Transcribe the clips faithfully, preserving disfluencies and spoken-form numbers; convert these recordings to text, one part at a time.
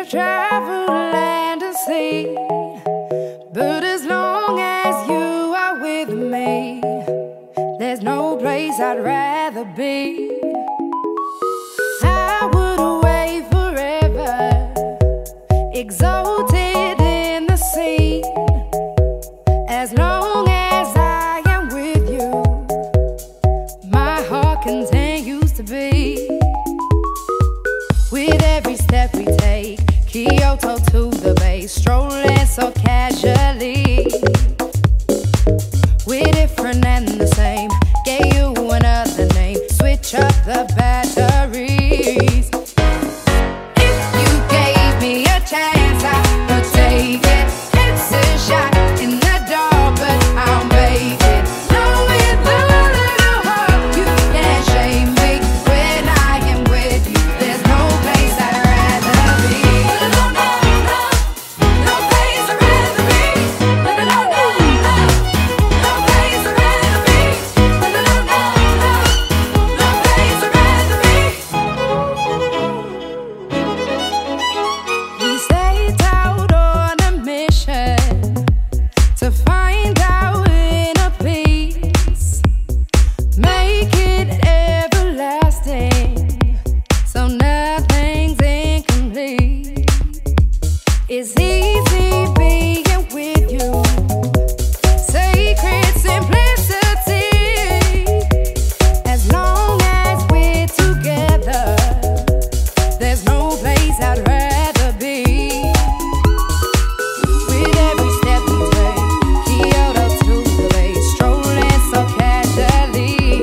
to travel land and sea, but as long as you are with me, there's no place I'd rather be. I would away forever, exalted in the sea, as long as I am with you, my heart continues to beat. With every step we take, Kyoto to the bay, strolling so casually. We're different and the same, gave you another name, switch up the batteries. If you gave me a chance, I would take it. It's a shot in the dark, but I'll make it. Knowing the little hope you can't shame me. When I am with you, there's no place I'd rather be. No, no, no, no place I'd rather be. No, no, no, no, no place I'd rather be. No, no, no, no, no place I'd rather be. We set out on a mission to find our inner peace, make it everlasting, so nothing's incomplete. It's easy being with you, sacred simplicity. As long as we're together, there's no place I'd rather be. With every step we take, Kyoto to the bay, strolling so casually.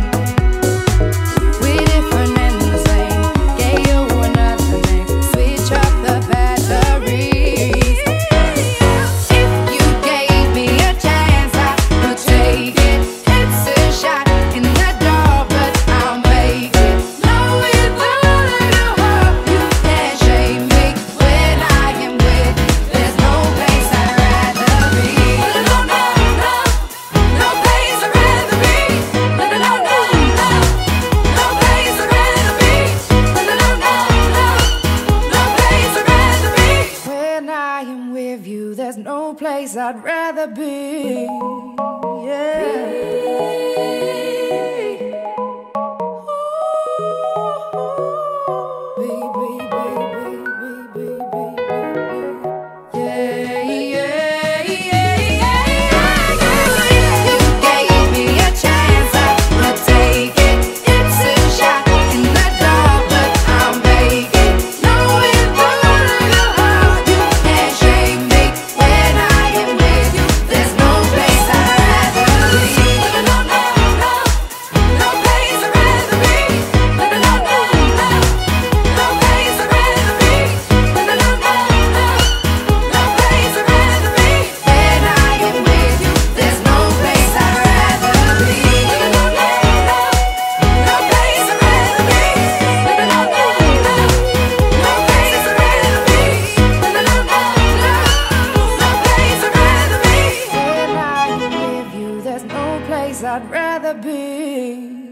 We're different and the same, gave you another name, switch up the batteries. If you gave me a chance, I would take it. It's a shot in the dark, but I'll make it. Knowing the little hope you can't shame me. When I am with you, there's no place I'd rather be. No, no, no, no place I'd rather be. No, no, no, no, no place I'd rather be. No, no, no, no, no place I'd rather be. When I am with you, there's no place I'd rather be. I'd rather be.